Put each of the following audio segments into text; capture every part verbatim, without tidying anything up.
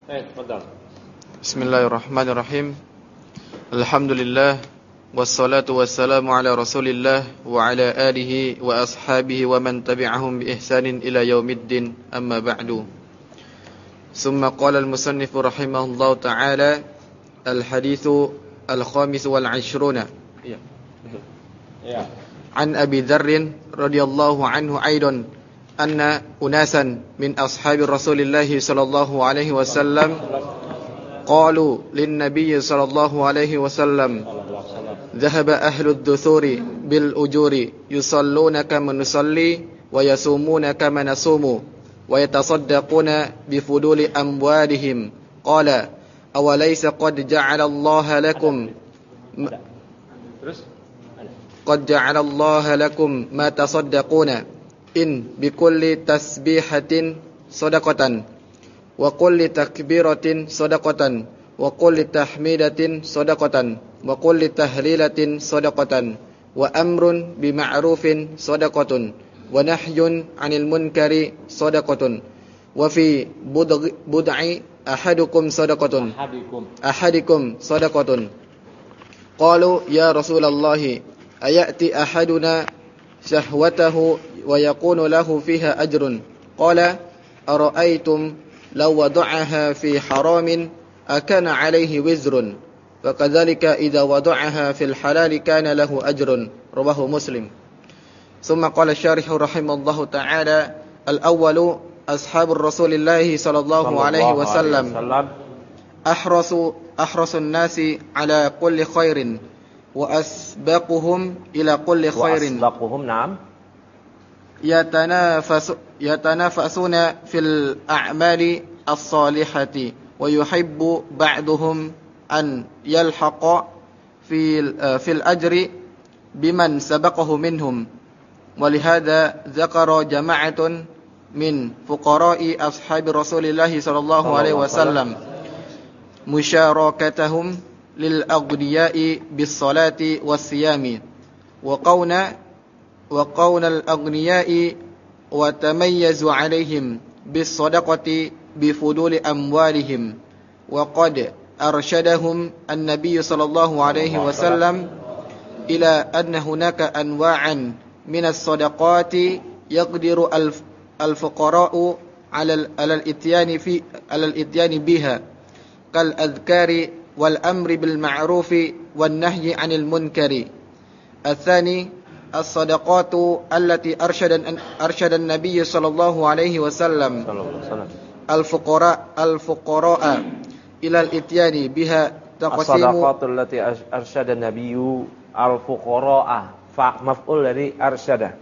Eh, tafadhal. Bismillahirrahmanirrahim. Alhamdulillah wassalatu wassalamu ala Rasulillah wa ala alihi wa ashabihi wa man tabi'ahum bi ihsanin ila yaumiddin. Amma ba'du. Summa qala al-musannif rahimahullahu ta'ala al-haditsu al-khamis wal 'ishruna. Iya. Iya. An Abi Dzarr radhiyallahu anhu aidan anna unasan min ashabi Rasulillah sallallahu alaihi wasallam qalu lin nabiy sallallahu alaihi wasallam dhahaba ahlud dusuri bil ujuri yusalluna kama nusalli wa yasumuna kama nasumu wa yatasaddaquna bi fuduli amwalihim qala awalaysa qad ja'ala Allah lakum Terus qad ja'ala Allah lakum ma tasaddaquna in bikulli tasbihatin sadaqatan wa kulli takbiratin sadaqatan wa kulli tahmidatin sadaqatan wa kulli tahlilatin sadaqatan wa amrun bima'rufin sadaqatun wa nahyun 'anil munkari sadaqatun wa fi bud'i ahadukum sadaqatun ahadikum ahadikum sadaqatun qalu ya Rasulullah ayati ahaduna syahwatahu wa yakunu lahu fiha ajrun qala ara'aytum law wada'aha fi haramin akana alayhi wizrun fakadzalika idza wada'aha fil halal kana lahu ajrun rawahu Muslim. Thumma qala syarih rahimallahu ta'ala al-awwalu ashabur Rasulillah sallallahu alaihi wasallam ahrasu ahrasun nasi ala kulli khairin wa asbaquhum ila kulli khairin wa asbaquhum na'am yatanafasu yatanafasuna fil a'mali as-salihati wa yuhibbu ba'duhum an yalhaqa fil fil ajri biman sabaqahu minhum walihada dzakara jama'atun min fuqara'i ashabi Rasulillah sallallahu alaihi wasallam musyarakatahum lil aghniyai bis salati was siyami wa qauna wa qauna al aghniyai wa tamayyazu alaihim bis sadaqati bi fuduli amwalihim wa qad arshadahum an-nabiy sallallahu alaihi wasallam ila anna hunaka anwa'an min as-sadaqati yaqdiru al-fuqara'u 'ala al-ityani fi 'ala al-ityani biha kal adhkari wal amri bil ma'rufi wan nahyi 'anil munkari. Ats-tsani as-sadaqatu allati arsyada arsyada an-nabiy sallallahu alaihi wasallam al-fuqara al-fuqara'a ila al-ityani biha taqsimu as-sadaqatu allati arsyada an-nabiy al-fuqara'a fa maf'ul dari arsyada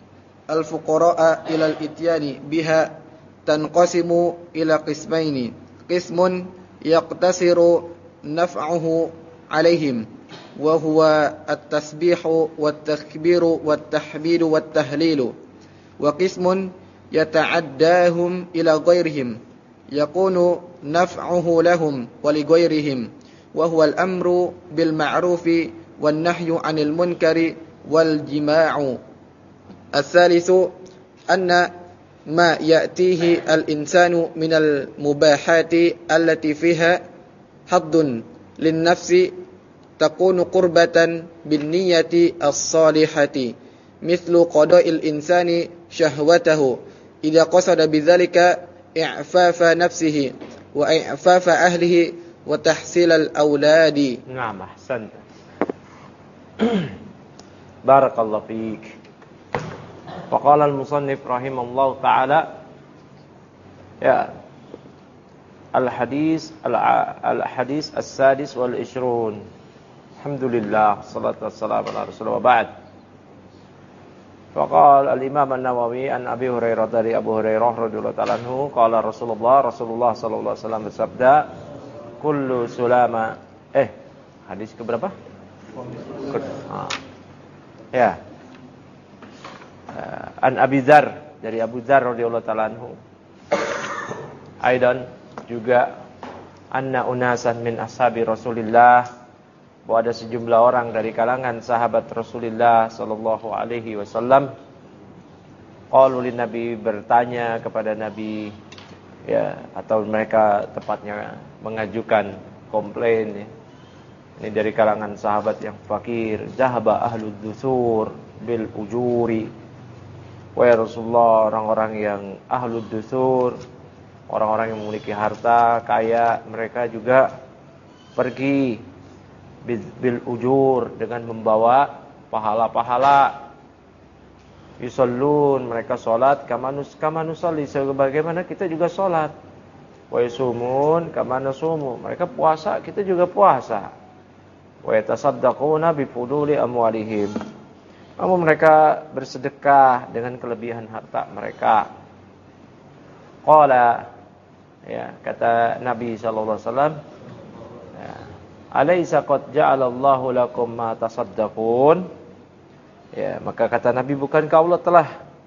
al-fuqara'a ila al-ityani biha tanqasimu ila qismaini qismun yaqtasiru naf'uhu alaihim wa huwa at-tasbihu wat-takbiru wat-tahmidu wat-tahlilu wa qismun yata'addahum ila ghairihim yakunu naf'uhu lahum wa li ghairihim wa huwa al-amru bil ma'rufi wan nahyu 'anil munkari wal jima'u. Ats-tsalitsu anna ma ya'tihi al-insanu minal mubahati allati fiha haddun lin-nafsi takunu qurbatan bin-niyyati as-salihati mithlu qada'il insani syahwatahu idza qasada bidzalika i'fafa nafsihi wa i'fafa ahlihi wa tahsilal auladi. Naam, ahsanta. Barakallahu fiik. Wa qala al-musannif rahimallahu ta'ala ya al-hadis al-hadis as-sadis wal ishrun. Alhamdulillah salatu wassalamu ala Rasulillah wa ba'd. Wa qala al-imam an-Nawawi an Abi Hurairah dari Abu Hurairah radhiyallahu ta'ala anhu qala Rasulullah Rasulullah sallallahu alaihi wasallam bersabda kullu sulama eh hadis ke berapa? Ah. Ya. Uh, an Abi Dzar dari Abu Dzar radhiyallahu ta'ala anhu. Aidan juga anna unasan min ashabi Rasulillah, bahwa ada sejumlah orang dari kalangan sahabat Rasulullah sallallahu alaihi wasallam qalu lin nabi, bertanya kepada Nabi ya, atau mereka tepatnya mengajukan komplain ya. Ini dari kalangan sahabat yang fakir. Zahaba ahlud dusur bil ujuri. Wahai Rasulullah, orang-orang yang ahlud dusur, orang-orang yang memiliki harta kaya, mereka juga pergi bil, bil ujur dengan membawa pahala-pahala. Yusallun, mereka salat kamanus kamanusalli, sebagaimana kita juga salat. Wa yasumun kamanasumu, mereka puasa, kita juga puasa. Wa yatasaddaquna bi fuduli amwalihim. Namun mereka bersedekah dengan kelebihan harta mereka. Qala, ya, kata Nabi sallallahu alaihi wasallam, ya, alaysa qad ja'alallahu lakum ma tasaddaqun? Ya, maka kata Nabi, bukankah Allah telah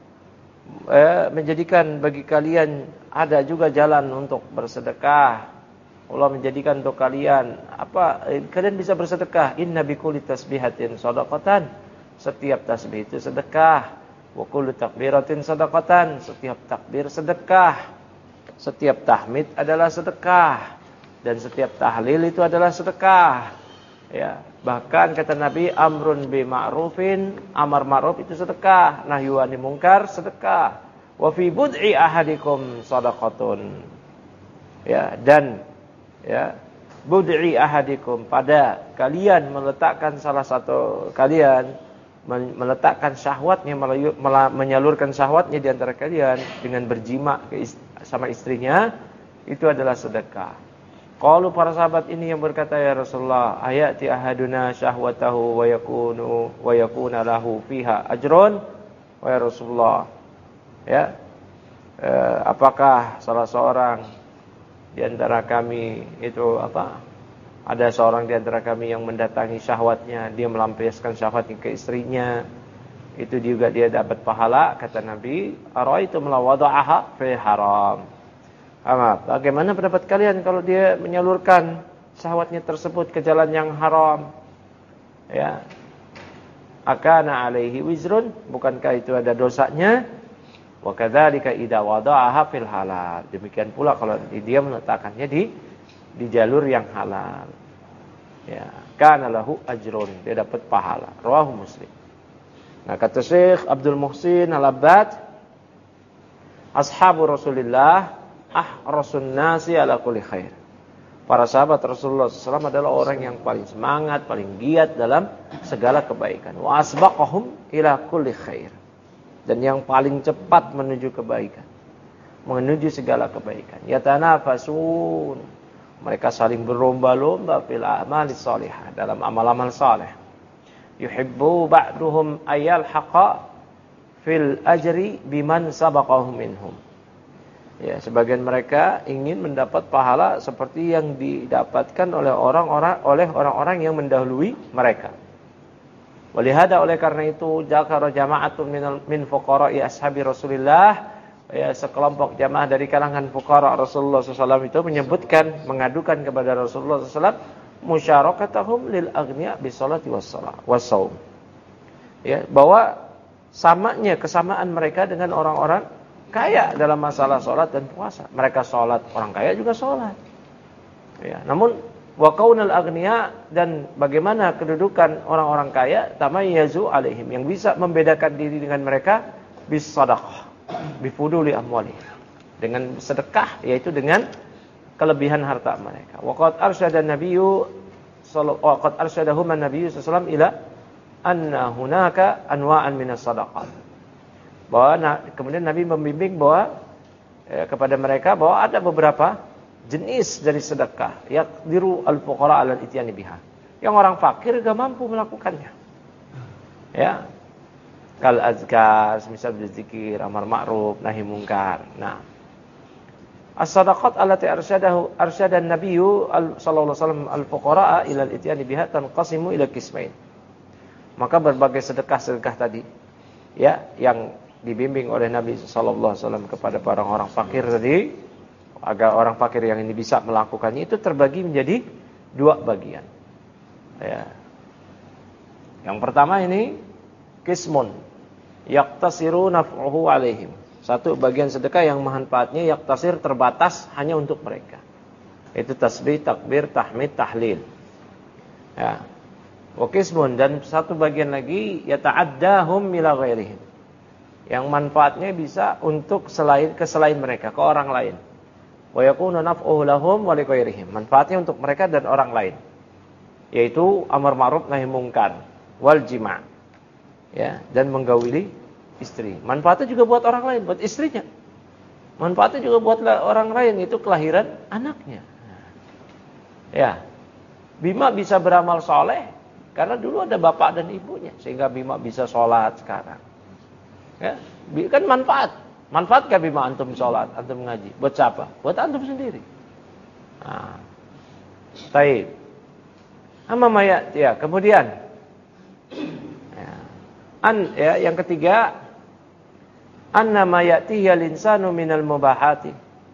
eh, menjadikan bagi kalian ada juga jalan untuk bersedekah? Allah menjadikan untuk kalian apa? Eh, kalian bisa bersedekah. Inna bi kulli tasbihatin shadaqatan. Setiap tasbih itu sedekah. Wa kullu takbiratin shadaqatan. Setiap takbir sedekah. Setiap tahmid adalah sedekah. Dan setiap tahlil itu adalah sedekah. Ya, bahkan kata Nabi, amrun bi ma'rufin, amar ma'ruf itu sedekah, nahyu anil munkar sedekah. Wa fi bud'i ahadikum shadaqatun. Ya, dan ya, bud'i ahadikum, pada kalian meletakkan salah satu kalian meletakkan syahwatnya, menyalurkan syahwatnya di antara kalian dengan berjima sama istrinya, itu adalah sedekah. Qalu, para sahabat ini yang berkata, ya Rasulullah, ayati ahaduna syahwatahu wa yakunu wa yakuna lahu fiha ajrun? Wahai Rasulullah, ya, eh, apakah salah seorang di antara kami itu apa? Ada seorang di antara kami yang mendatangi syahwatnya, dia melampiaskan syahwatnya ke istrinya, itu juga dia dapat pahala. Kata Nabi, araitum la wada'aha fi haram. Ama, bagaimana pendapat kalian kalau dia menyalurkan syahwatnya tersebut ke jalan yang haram? Ya. Akana alaihi wizrun, bukankah itu ada dosanya? Wa kadzalika idza wada'aha fil halal. Demikian pula kalau dia meletakkannya di di jalur yang halal. Ya, kana lahu ajrun, dia dapat pahala. Rawahu Muslim. Nah, kata Syekh Abdul Muhsin Al-Abbad, ashabu Rasulillah ahrasun nasi ala kulli khair. Para sahabat Rasulullah shallallahu alaihi wasallam adalah orang yang paling semangat, paling giat dalam segala kebaikan. Wa asbaqahum ila kulli khair. Dan yang paling cepat menuju kebaikan, menuju segala kebaikan. Yatanafasun, mereka saling berlomba-lomba fil a'mali shalihah, dalam amal-amal saleh. Yuhibbu ba'duhum ayal haqa fil ajri biman sabaqahum minhum. Ya, sebagian mereka ingin mendapat pahala seperti yang didapatkan oleh orang-orang oleh orang-orang yang mendahului mereka. Walihada, oleh karena itu, zakara jama'atun min min fuqara'i ashabi Rasulillah, ya, sekelompok jamaah dari kalangan fuqara Rasulullah shallallahu alaihi wasallam itu menyebutkan, mengadukan kepada Rasulullah shallallahu alaihi wasallam musyarakatahum lil aghniya bis salati was shalah was shaum. Ya, bahwa samanya kesamaan mereka dengan orang-orang kaya dalam masalah sholat dan puasa. Mereka sholat, orang kaya juga sholat. Ya, namun wa qaunal aghniya, dan bagaimana kedudukan orang-orang kaya, tamayyazu alaihim, yang bisa membedakan diri dengan mereka, bis sadaqah, bi fuduli amwali, dengan sedekah, yaitu dengan kelebihan harta mereka. Wa qad arsyada an-nabiyyu sallallahu wa qad arsyadahum an-nabiyyu sallallahu alaihi wasallam ila anna hunaka anwa'an minas sadaqat. Bahwa nah, kemudian Nabi membimbing bahwa eh, kepada mereka bahwa ada beberapa jenis dari sedekah, yaqdiru al-fuqara 'ala al-ityani biha, yang orang fakir enggak mampu melakukannya. Ya. Kal azkar, misal berzikir, amar ma'ruf, nahi mungkar. Nah, as-sadaqat allati arsyadahu arsyadan nabiyyu sallallahu alaihi wasallam al-fuqara ila al-ityani biha tanqasimu ila qismain. Maka berbagai sedekah-sedekah tadi, ya, yang dibimbing oleh Nabi sallallahu alaihi wasallam kepada para orang fakir tadi, agar orang fakir yang ini bisa melakukannya, itu terbagi menjadi dua bagian. Ya. Yang pertama ini qismun yaqtasiru naf'uhu alaihim, Satu bagian sedekah yang manfaatnya yaktasir terbatas hanya untuk mereka. Itu tasbih, takbir, tahmid, tahlil. Ya. Wa qismun, dan satu bagian lagi yata'addahum ila ghairihim. Yang manfaatnya bisa untuk selain ke selain mereka, ke orang lain. Wa yakunu naf'uhu lahum wa lighairihim. Manfaatnya untuk mereka dan orang lain. Yaitu amar ma'ruf nahi mungkar wal jima'. Ya, dan menggauli istri. Manfaatnya juga buat orang lain, buat istrinya. Manfaatnya juga buat orang lain, itu kelahiran anaknya. Ya. Bima bisa beramal soleh karena dulu ada bapak dan ibunya, sehingga Bima bisa sholat sekarang. Ya, kan manfaat. Manfaat gak Bima antum sholat, antum ngaji? Buat siapa? Buat antum sendiri. Nah. Baik. Amma mayat, ya, kemudian ya. An, ya, yang ketiga, anna mayatihi al-insanu minal mubahati.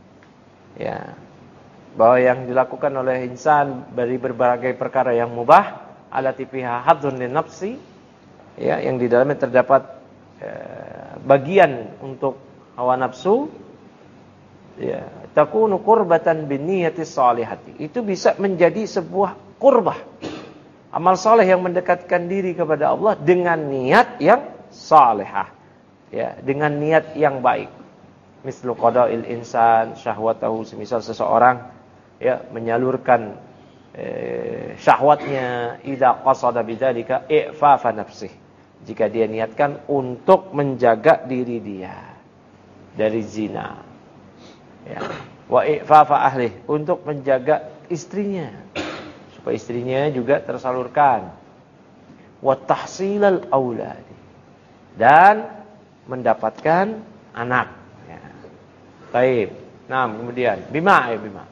Ya. Bahwa yang dilakukan oleh insan dari berbagai perkara yang mubah, alati fiha hadzun lin nafsi, ya, yang di dalamnya terdapat eh, bagian untuk hawa nafsu, ya, takunu qurbatan binniyati shalihati. Itu bisa menjadi sebuah qurbah, amal saleh yang mendekatkan diri kepada Allah dengan niat yang salihah, ya, dengan niat yang baik. Mislu qada'il insan syahwatahu, semisal seseorang, ya, menyalurkan eh, syahwatnya, idza qasada bidzalika i'fafa nafsih, jika dia niatkan untuk menjaga diri dia dari zina, ya, wa i'fafa ahli, untuk menjaga istrinya supaya istrinya juga tersalurkan, wa tahsilal aulad, dan mendapatkan anak, ya. Baik. Nah, kemudian bima ya bima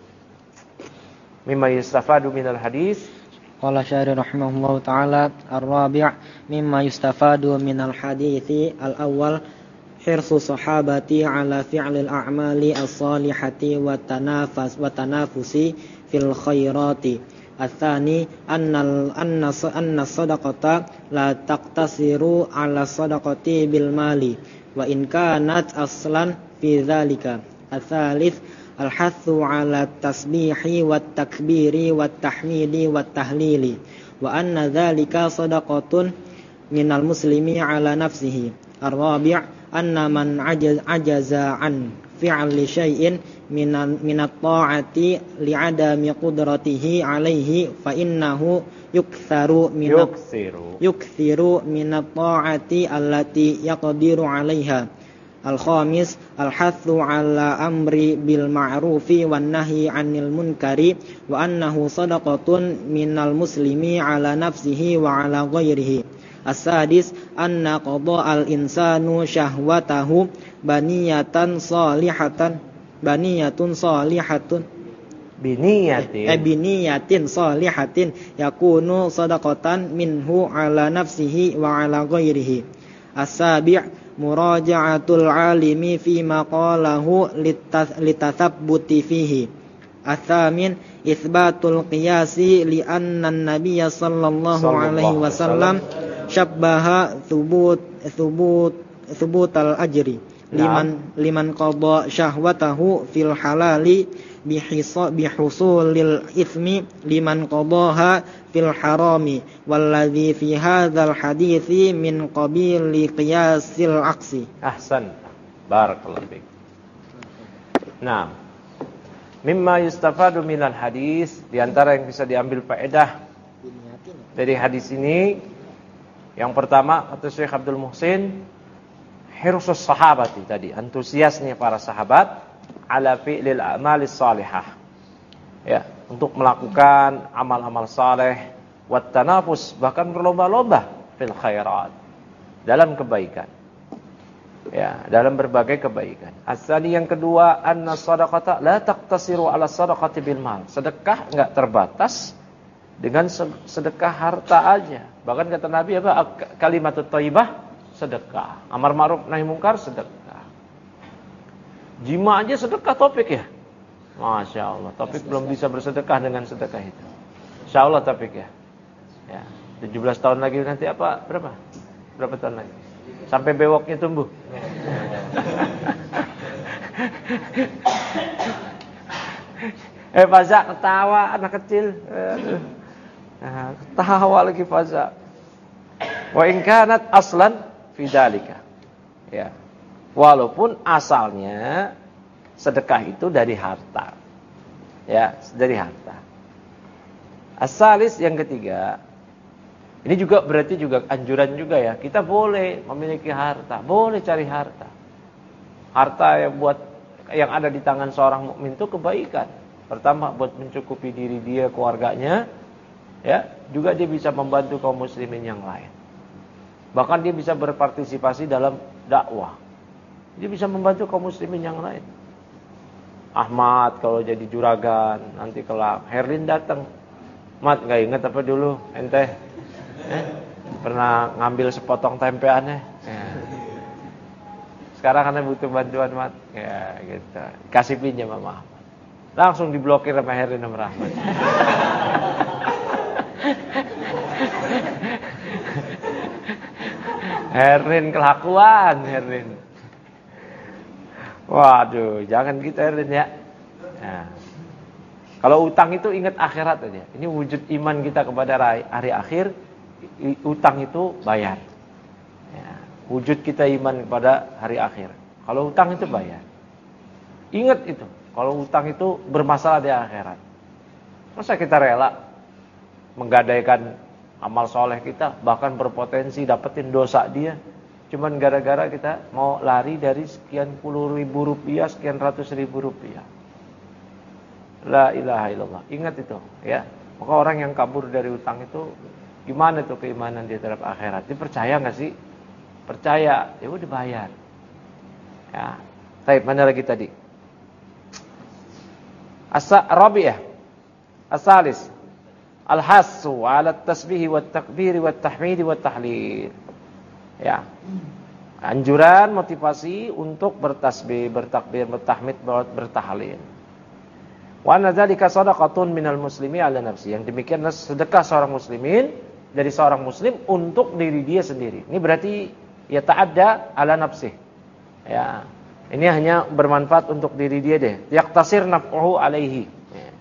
mimma yustafadu minal hadis. Qala syari rahimahullahu ta'ala ar-rabi' mimma yustafadu minal hadithi al-awwal hirsu sahabati ala fi'lil a'mali as-salihati wa tanafus wa tanafusi fil khairati. Ats-tsani annal anna anna sadaqata la taqtasiru ala sadaqati bil mali wa in kanat aslan fi dzalika. Ats-tsalits al-hathu ala tasbihi wat takbiri wat tahmidi wat tahlili wa anna dzalika sadaqatun minal muslimi ala nafsihi. Ar-rabi' anna man ajaza an fi'li syai'in minan minat ta'ati li'adami qudratihi alaihi fa innahu yuktharu minat yukthiru yukthiru minat ta'ati allati yaqdiru 'alaiha. Al-khamis al-hathu ala amri bil ma'rufi wan nahyi 'anil munkari wa annahu sadaqatun minal muslimi ala nafsihi wa ala ghairihi. As-sadis anna qada'al insanu syahwatahu baniyatan salihatan baniyatun salihatun biniyatin eh, biniyatin salihatin yakunu sadaqatan minhu ala nafsihi wa ala ghairihi. As-sabi' muraja'atul alimi fi maqalahu litathabbuti fihi. Ats-tsamin itsbatul qiyasi li anna an-nabiy sallallahu alaihi wasallam syabbaha thubut thubut thubutal ajri liman liman qada syahwatahu fil halali bihisa bihusulil itsmi liman qadaha fil harami walladzi fi hadzal hadithi min qabili qiyasil aqsi. Ahsan, barakallahu fiik. Nah, mimma yustafadu minal hadis, di antara yang bisa diambil faedah dari hadis ini, yang pertama kata Syekh Abdul Muhsin, hirsus sahabati, tadi antusiasnya para sahabat ala fi'lil a'malis salihah, ya, untuk melakukan amal-amal saleh, wat tanafus, bahkan berlomba-lomba fil khairat, dalam kebaikan, ya, dalam berbagai kebaikan. Asali yang kedua, anna sadaqata la taqtasiru ala sadaqati bil mal. Sedekah enggak terbatas dengan sedekah harta aja. Bahkan kata Nabi apa? Kalimatut thayyibah sedekah. Amar ma'ruf nahi mungkar sedekah. Jima aja sedekah topik ya. Masya Allah, topik belum bisa bersedekah dengan sedekah itu. Insya Allah topik ya. Ya, tujuh belas tahun lagi nanti apa? Berapa? Berapa tahun lagi? Sampai bewoknya tumbuh. eh Faza ketawa anak kecil. Nah, ketawa lagi Faza. Wa in kanat aslan fi dzalika. Ya. Walaupun asalnya sedekah itu dari harta. Ya, dari harta. Asalis yang ketiga. Ini juga berarti juga anjuran juga ya. Kita boleh memiliki harta, boleh cari harta. Harta yang buat yang ada di tangan seorang mukmin itu kebaikan. Pertama buat mencukupi diri dia, keluarganya, ya, juga dia bisa membantu kaum muslimin yang lain. Bahkan dia bisa berpartisipasi dalam dakwah. Dia bisa membantu kaum muslimin yang lain. Ahmad kalau jadi juragan, nanti kelak Herlin datang. Mat, enggak ingat apa dulu ente? Eh, pernah ngambil sepotong tempe aneh. Ya. Sekarang kan butuh bantuan, Mat. Ya, gitu. Kasih pinjam sama Ahmad. Langsung diblokir sama Herlin sama Rahmat. Herlin kelakuan, Herlin. Waduh, jangan gitu Herlin ya. Nah, kalau utang itu ingat akhirat aja. Ini wujud iman kita kepada hari akhir. Utang itu bayar. Ya, wujud kita iman kepada hari akhir. Kalau utang itu bayar. Ingat itu. Kalau utang itu bermasalah di akhirat. Masa kita rela menggadaikan amal soleh kita, bahkan berpotensi dapetin dosa dia, cuman gara-gara kita mau lari dari sekian puluh ribu rupiah, sekian ratus ribu rupiah. La ilaha illallah. Ingat itu, ya. Maka orang yang kabur dari utang itu, gimana tuh keimanan dia terhadap akhirat? Dia percaya nggak sih? Percaya, ya udah bayar. Ya. Baik, mana lagi tadi? Asa Rabi'ah. Asalis. Al-hassu 'ala at-tasbih wa at-takbir wa at-tahmid wa at-tahlil. Ya. Anjuran, motivasi untuk bertasbih, bertakbir, bertahmid, bertahlil. Wa anna dzalika shadaqatun minal muslimi 'ala nafsi. Yang demikian adalah sedekah seorang muslimin dari seorang muslim untuk diri dia sendiri. Ini berarti ya ta'adda 'ala nafsi. Ya. Ini hanya bermanfaat untuk diri dia deh. Yaqtasir naf'uhu 'alaihi. Ya.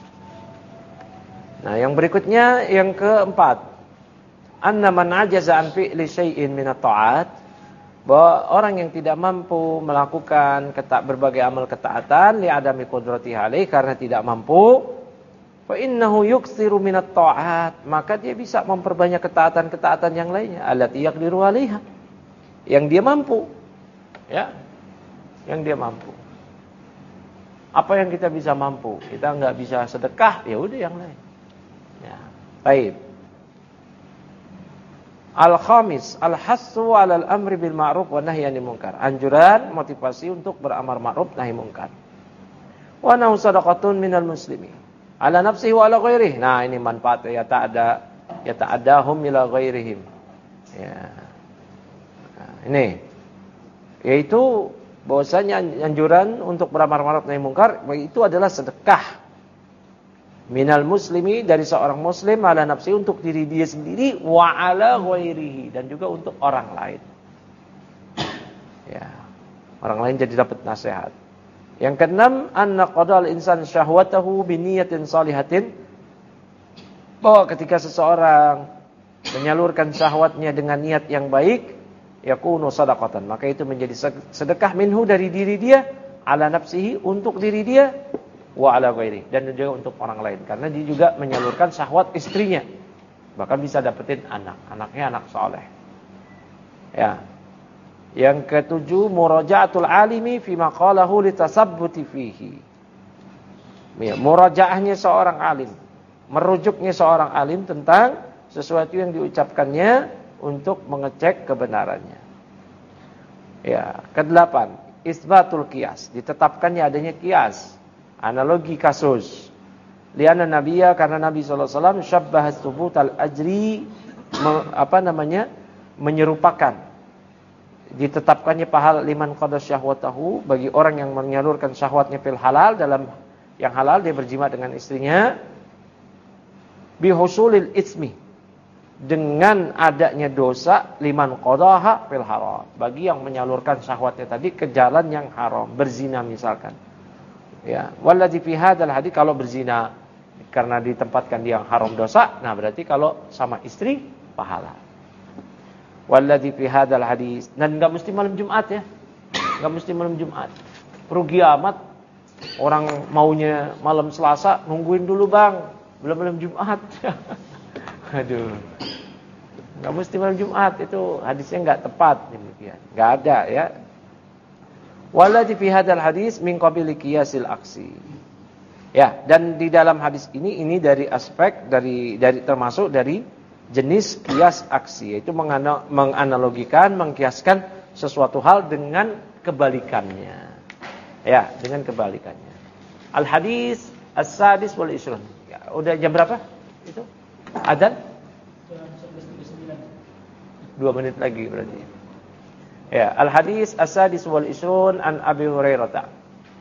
Nah, yang berikutnya yang keempat, anna man ajaza an fi'li syai'in min at-ta'at, bahwa orang yang tidak mampu melakukan keta- berbagai amal ketaatan li adami qudratihi alaih, karena tidak mampu, fa innahu yuksiru min at-ta'at, maka dia bisa memperbanyak ketaatan-ketaatan yang lainnya, allati yaqdiru 'alaiha, yang dia mampu. Ya. Yang dia mampu. Apa yang kita bisa mampu? Kita enggak bisa sedekah, ya udah yang lain. Ya, baik. Al-khamis, al-hassu 'alal amri bil ma'ruf wa nahyi 'anil munkar. Anjuran, motivasi untuk beramar ma'ruf nahi munkar. Wa nahu sadaqatun minal muslimi 'ala nafsihi wa 'ala ghairihi. Nah, ini manfaatnya ya ta'ada ya ta'adahum ila ghairihim. Ya. Nah, ini yaitu bahwasanya anjuran untuk beramar ma'ruf nahi munkar itu adalah sedekah minal muslimi dari seorang muslim ala nafsi untuk diri dia sendiri wa ala ghairihi dan juga untuk orang lain. Ya. Orang lain jadi dapat nasihat. Yang keenam, anna qadal insan syahwatahu bi niyatin shalihatin, bahwa ketika seseorang menyalurkan syahwatnya dengan niat yang baik, yakunu sadaqatan, maka itu menjadi sedekah minhu dari diri dia ala nafsihi untuk diri dia wa ala ghairi dan juga untuk orang lain, karena dia juga menyalurkan syahwat istrinya, bahkan bisa dapetin anak, anaknya anak soleh. Ya. Yang ketujuh, muraja'atul alimi fi maqalahu litasabbuti fihi. Ya, murajaahnya seorang alim, merujuknya seorang alim tentang sesuatu yang diucapkannya untuk mengecek kebenarannya. Ya, kedelapan, isbatul qiyas, ditetapkannya adanya qiyas, analogi kasus. Lianna nabiyya, karena Nabi sallallahu alaihi wasallam syabbaha thubutal ajri, apa namanya? menyerupakan ditetapkannya pahala liman qada syahwatahu, bagi orang yang menyalurkan syahwatnya fil halal, dalam yang halal dia berjima dengan istrinya, bihusulil ismi, dengan adanya dosa liman qadaha fil haram, bagi yang menyalurkan syahwatnya tadi ke jalan yang haram, berzina misalkan. Ya, walladzi fi hadzal hadis, kalau berzina karena ditempatkan di yang haram dosa, nah berarti kalau sama istri pahala. Walladzi fi hadzal hadis, dan enggak mesti malam Jumat ya. Enggak mesti malam Jumat. Rugi amat orang maunya malam Selasa, nungguin dulu Bang, belum malam Jumat. Aduh. Enggak mesti malam Jumat, itu hadisnya enggak tepat demikian. Enggak ada ya. Walladzi fi hadzal hadis min qabili qiyasil aksi. Ya, dan di dalam hadis ini ini dari aspek dari dari termasuk dari jenis kias aksi, yaitu menganalogikan, mengkiaskan sesuatu hal dengan kebalikannya. Ya, dengan kebalikannya. Al hadis as-sadis wal ishrun. Ya, udah jam berapa? Itu adzan? Dua menit lagi berarti. Ya, al hadis as-sadis wal ishrun an Abi Hurairah.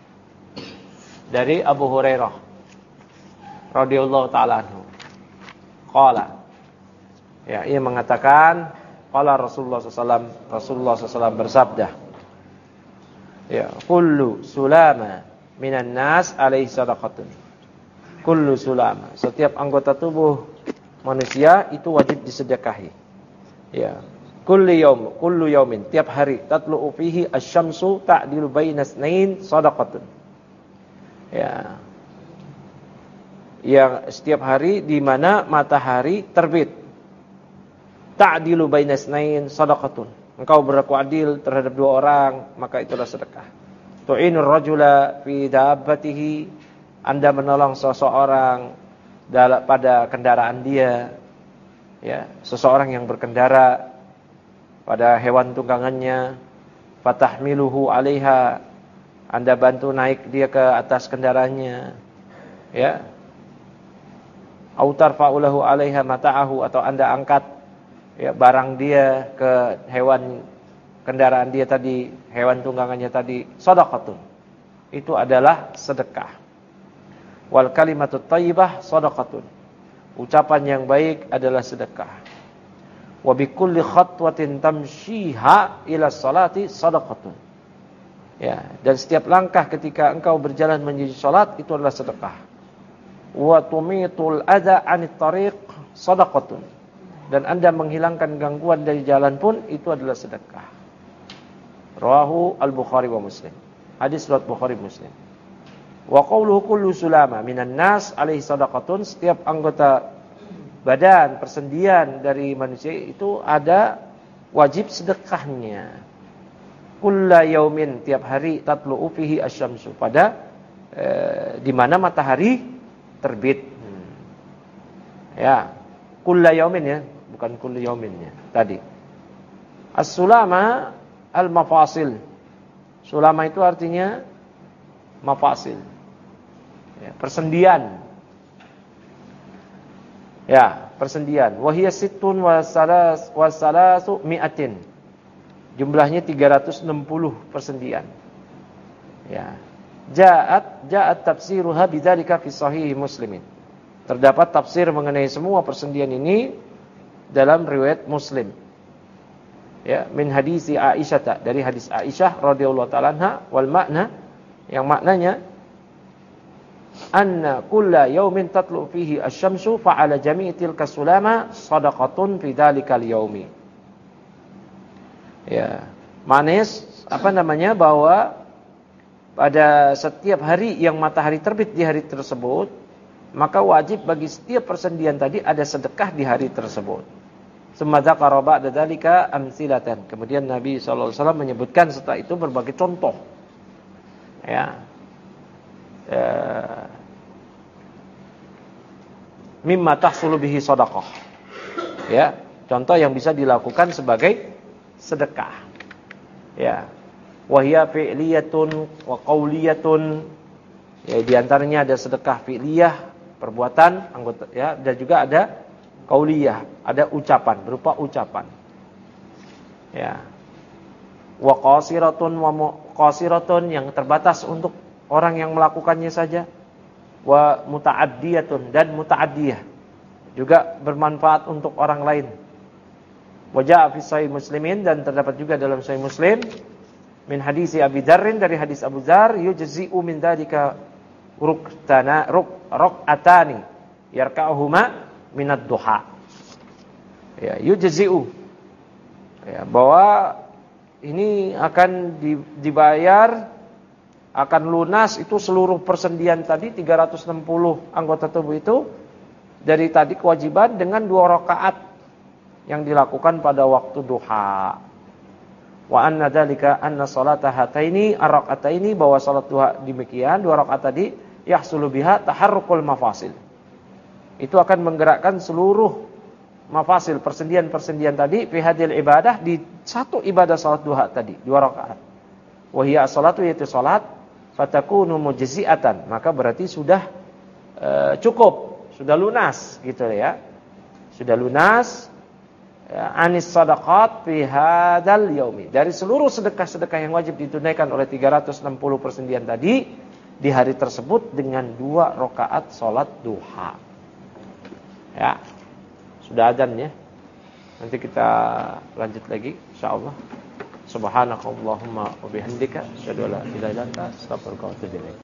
Dari Abu Hurairah radhiyallahu ta'ala anhu. Qala. Ya, ia mengatakan, qala Rasulullah sallallahu alaihi wasallam, Rasulullah sallallahu alaihi wasallam bersabda. Ya, kullu sulama minan nas alaihi sadaqatun. Kullu sulama, setiap anggota tubuh manusia itu wajib disedekahi. Ya, kullu yaum, kullu yaumin, tiap hari tatlu'u fihi asy-syamsu ta'dilu baina itsnain sadaqatun. Ya, yang setiap hari di mana matahari terbit, ta'dilu baina itsnain sadaqatun, engkau berlaku adil terhadap dua orang, maka itulah sedekah. Tu'inur rajula fi dabbatihi, Anda menolong seseorang pada kendaraan dia, ya, seseorang yang berkendara pada hewan tunggangannya, fatahmiluhu 'alaiha, Anda bantu naik dia ke atas kendaraannya, ya. Au tarfa'u lahu 'alaiha mata'ahu, atau Anda angkat ya barang dia ke hewan kendaraan dia tadi, hewan tunggangannya tadi, shadaqatun. Itu adalah sedekah. Wal kalimatut thayyibah shadaqatun. Ucapan yang baik adalah sedekah. Wa bikulli khatwatin tamshiha ila sholati shadaqatun. Ya, dan setiap langkah ketika engkau berjalan menuju salat itu adalah sedekah. Wa tumitul adza 'anit tariq shadaqatun. Dan Anda menghilangkan gangguan dari jalan pun itu adalah sedekah. Rawahu al-Bukhari wa Muslim. Hadis riwayat Bukhari Muslim. Wa qawluhu kullu sulama minan nas alaihi sadaqatun, setiap anggota badan persendian dari manusia itu ada wajib sedekahnya. Kulla yaumin, tiap hari, tatlu'u fihi asy-syamsu, pada eh, di mana matahari terbit. Hmm. Ya, kulla yaumin ya, bukan kullu yaumin ya. Tadi. As-sulama al-mafasil. Sulama itu artinya mafasil. Ya, persendian. Ya, persendian. Wa hiya sittun wa salas wa salasu mi'atin. Jumlahnya tiga ratus enam puluh persendian. Ya. Ja'at ja'at tafsiruha bidzalika fi sahih Muslimin. Terdapat tafsir mengenai semua persendian ini dalam riwayat Muslim. Ya, min hadisi Aisyah, dari hadis Aisyah radhiyallahu ta'ala anha, wal makna, yang maknanya anna kulla yaumin tatlu fihi asy-syamsu fa 'ala jami'i tilka sulama shadaqatun fi dzalikal yaumi. Ya, maknanya apa namanya, bahwa pada setiap hari yang matahari terbit di hari tersebut, maka wajib bagi setiap persendian tadi ada sedekah di hari tersebut. Summa dzakara ba'da dzalika amsilatan. Kemudian Nabi sallallahu alaihi wasallam menyebutkan setelah itu berbagai contoh. Ya. Ya. Mimma tahsulu bihi shadaqah. Ya, contoh yang bisa dilakukan sebagai sedekah. Ya. Wa hiya fi'liyatun wa qauliyatun. Ya, di antaranya ada sedekah fi'liyah, perbuatan anggota, ya, dan juga ada qauliyah, ada ucapan, berupa ucapan. Ya. Wa qasiratun wa qasiratun, yang terbatas untuk orang yang melakukannya saja. Wa muta'addiyatun, dan muta'addiyah, juga bermanfaat untuk orang lain. Wajah fi sahih Muslimin, dan terdapat juga dalam sahih Muslim min hadisi Abi Dzarrin, dari hadis Abu Dzar, yujzi'u min dzalika ruktana ruk raq'atani yarka'uhuma minad duha. Ya, yujzi'u. Ya, bahwa ini akan dibayar, akan lunas itu seluruh persendian tadi tiga ratus enam puluh anggota tubuh itu dari tadi kewajiban dengan dua rakaat yang dilakukan pada waktu duha. Wa anna dzalika anna salata hataini ar-rak'ataini, bahwa salat duha demikian dua rakaat tadi yahsulu biha taharrukul mafasil. Itu akan menggerakkan seluruh mafasil, persendian-persendian tadi fi hadil ibadah, di satu ibadah salat duha tadi dua rakaat. Wa hiya as-salatu, yaitu salat, fatakunu mujzi'atan, maka berarti sudah e, cukup, sudah lunas gitu ya. Sudah lunas ya, anis sadaqat fi hadzal yaumi, dari seluruh sedekah-sedekah yang wajib ditunaikan oleh tiga ratus enam puluh persendian tadi di hari tersebut dengan dua rakaat salat duha. Ya. Sudah adzan ya. Nanti kita lanjut lagi insyaallah. Subhanakallahumma wa bihamdika asyhadu an la ilaha illa anta astaghfiruka wa atubu ilaik.